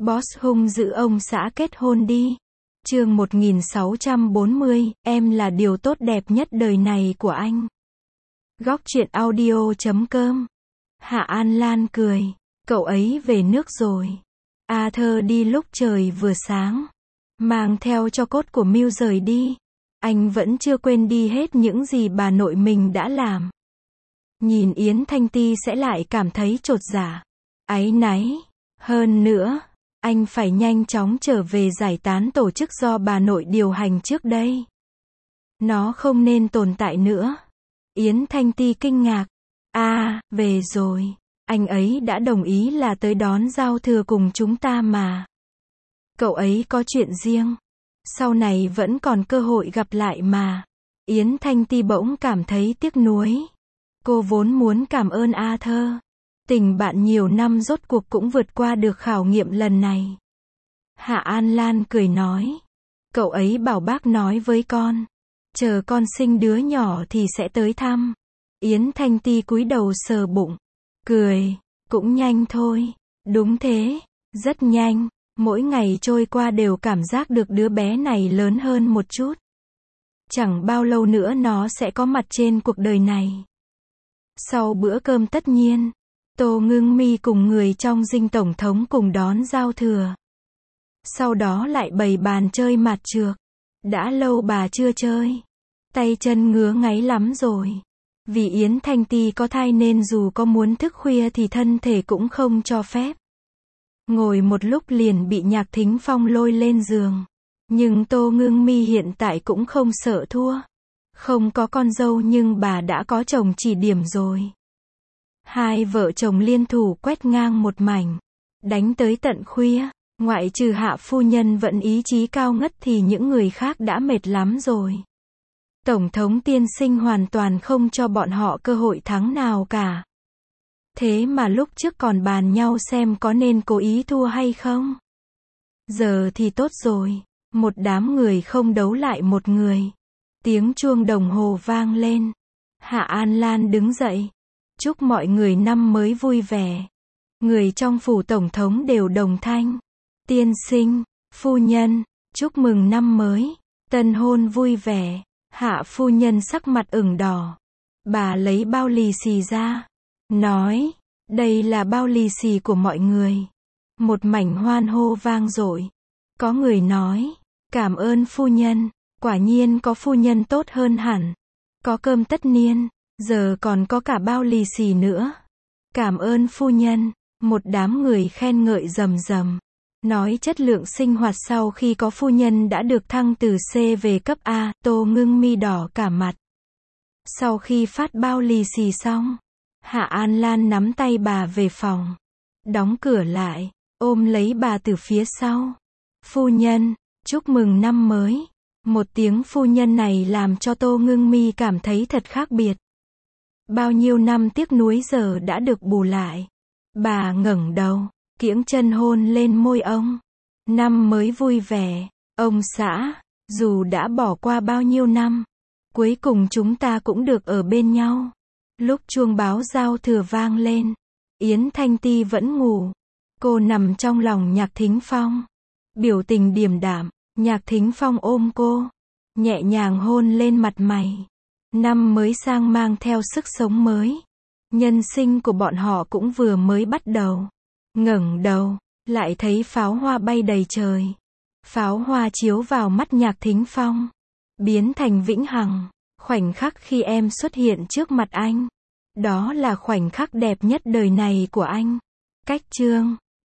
Boss hung dữ ông xã kết hôn đi. Chương 1640, em là điều tốt đẹp nhất đời này của anh. Góc truyện audio.com. Hạ An Lan cười. Cậu ấy về nước rồi. Arthur đi lúc trời vừa sáng. Mang theo cho cốt của Miu rời đi. Anh vẫn chưa quên đi hết những gì bà nội mình đã làm. Nhìn Yến Thanh Ti sẽ lại cảm thấy chột dạ, áy náy. Hơn nữa, anh phải nhanh chóng trở về giải tán tổ chức do bà nội điều hành trước đây. Nó không nên tồn tại nữa. Yến Thanh Ti kinh ngạc. Về rồi. Anh ấy đã đồng ý là tới đón giao thừa cùng chúng ta mà. Cậu ấy có chuyện riêng. Sau này vẫn còn cơ hội gặp lại mà. Yến Thanh Ti bỗng cảm thấy tiếc nuối. Cô vốn muốn cảm ơn Arthur. Tình bạn nhiều năm rốt cuộc cũng vượt qua được khảo nghiệm lần này. Hạ An Lan cười nói. Cậu ấy bảo bác nói với con. Chờ con sinh đứa nhỏ thì sẽ tới thăm. Yến Thanh Ti cúi đầu sờ bụng. Cười. Cũng nhanh thôi. Đúng thế. Rất nhanh. Mỗi ngày trôi qua đều cảm giác được đứa bé này lớn hơn một chút. Chẳng bao lâu nữa nó sẽ có mặt trên cuộc đời này. Sau bữa cơm tất nhiên, Tô Ngưng Mi cùng người trong dinh tổng thống cùng đón giao thừa. Sau đó lại bày bàn chơi mạt trược. Đã lâu bà chưa chơi. Tay chân ngứa ngáy lắm rồi. Vì Yến Thanh Ti có thai nên dù có muốn thức khuya thì thân thể cũng không cho phép. Ngồi một lúc liền bị Nhạc Thính Phong lôi lên giường. Nhưng Tô Ngưng Mi hiện tại cũng không sợ thua. Không có con dâu nhưng bà đã có chồng chỉ điểm rồi. Hai vợ chồng liên thủ quét ngang một mảnh. Đánh tới tận khuya. Ngoại trừ Hạ phu nhân vẫn ý chí cao ngất thì những người khác đã mệt lắm rồi. Tổng thống tiên sinh hoàn toàn không cho bọn họ cơ hội thắng nào cả. Thế mà lúc trước còn bàn nhau xem có nên cố ý thua hay không. Giờ thì tốt rồi. Một đám người không đấu lại một người. Tiếng chuông đồng hồ vang lên. Hạ An Lan đứng dậy. Chúc mọi người năm mới vui vẻ. Người trong phủ tổng thống đều đồng thanh. Tiên sinh, phu nhân, chúc mừng năm mới. Tân hôn vui vẻ. Hạ phu nhân sắc mặt ửng đỏ. Bà lấy bao lì xì ra. Nói, đây là bao lì xì của mọi người. Một mảnh hoan hô vang dội. Có người nói, cảm ơn phu nhân. Quả nhiên có phu nhân tốt hơn hẳn. Có cơm tất niên, giờ còn có cả bao lì xì nữa. Cảm ơn phu nhân. Một đám người khen ngợi rầm rầm. Nói chất lượng sinh hoạt sau khi có phu nhân đã được thăng từ C về cấp A. Tô Ngưng Mi đỏ cả mặt. Sau khi phát bao lì xì xong, Hạ An Lan nắm tay bà về phòng. Đóng cửa lại, ôm lấy bà từ phía sau. Phu nhân, chúc mừng năm mới. Một tiếng phu nhân này làm cho Tô Ngưng Mi cảm thấy thật khác biệt. Bao nhiêu năm tiếc nuối giờ đã được bù lại. Bà ngẩng đầu, kiễng chân hôn lên môi ông. Năm mới vui vẻ, ông xã, dù đã bỏ qua bao nhiêu năm, cuối cùng chúng ta cũng được ở bên nhau. Lúc chuông báo giao thừa vang lên, Yến Thanh Ti vẫn ngủ. Cô nằm trong lòng Nhạc Thính Phong. Biểu tình điềm đạm, Nhạc Thính Phong ôm cô, nhẹ nhàng hôn lên mặt mày. Năm mới sang mang theo sức sống mới. Nhân sinh của bọn họ cũng vừa mới bắt đầu. Ngẩng đầu, lại thấy pháo hoa bay đầy trời. Pháo hoa chiếu vào mắt Nhạc Thính Phong, biến thành vĩnh hằng. Khoảnh khắc khi em xuất hiện trước mặt anh, đó là khoảnh khắc đẹp nhất đời này của anh. Cách chương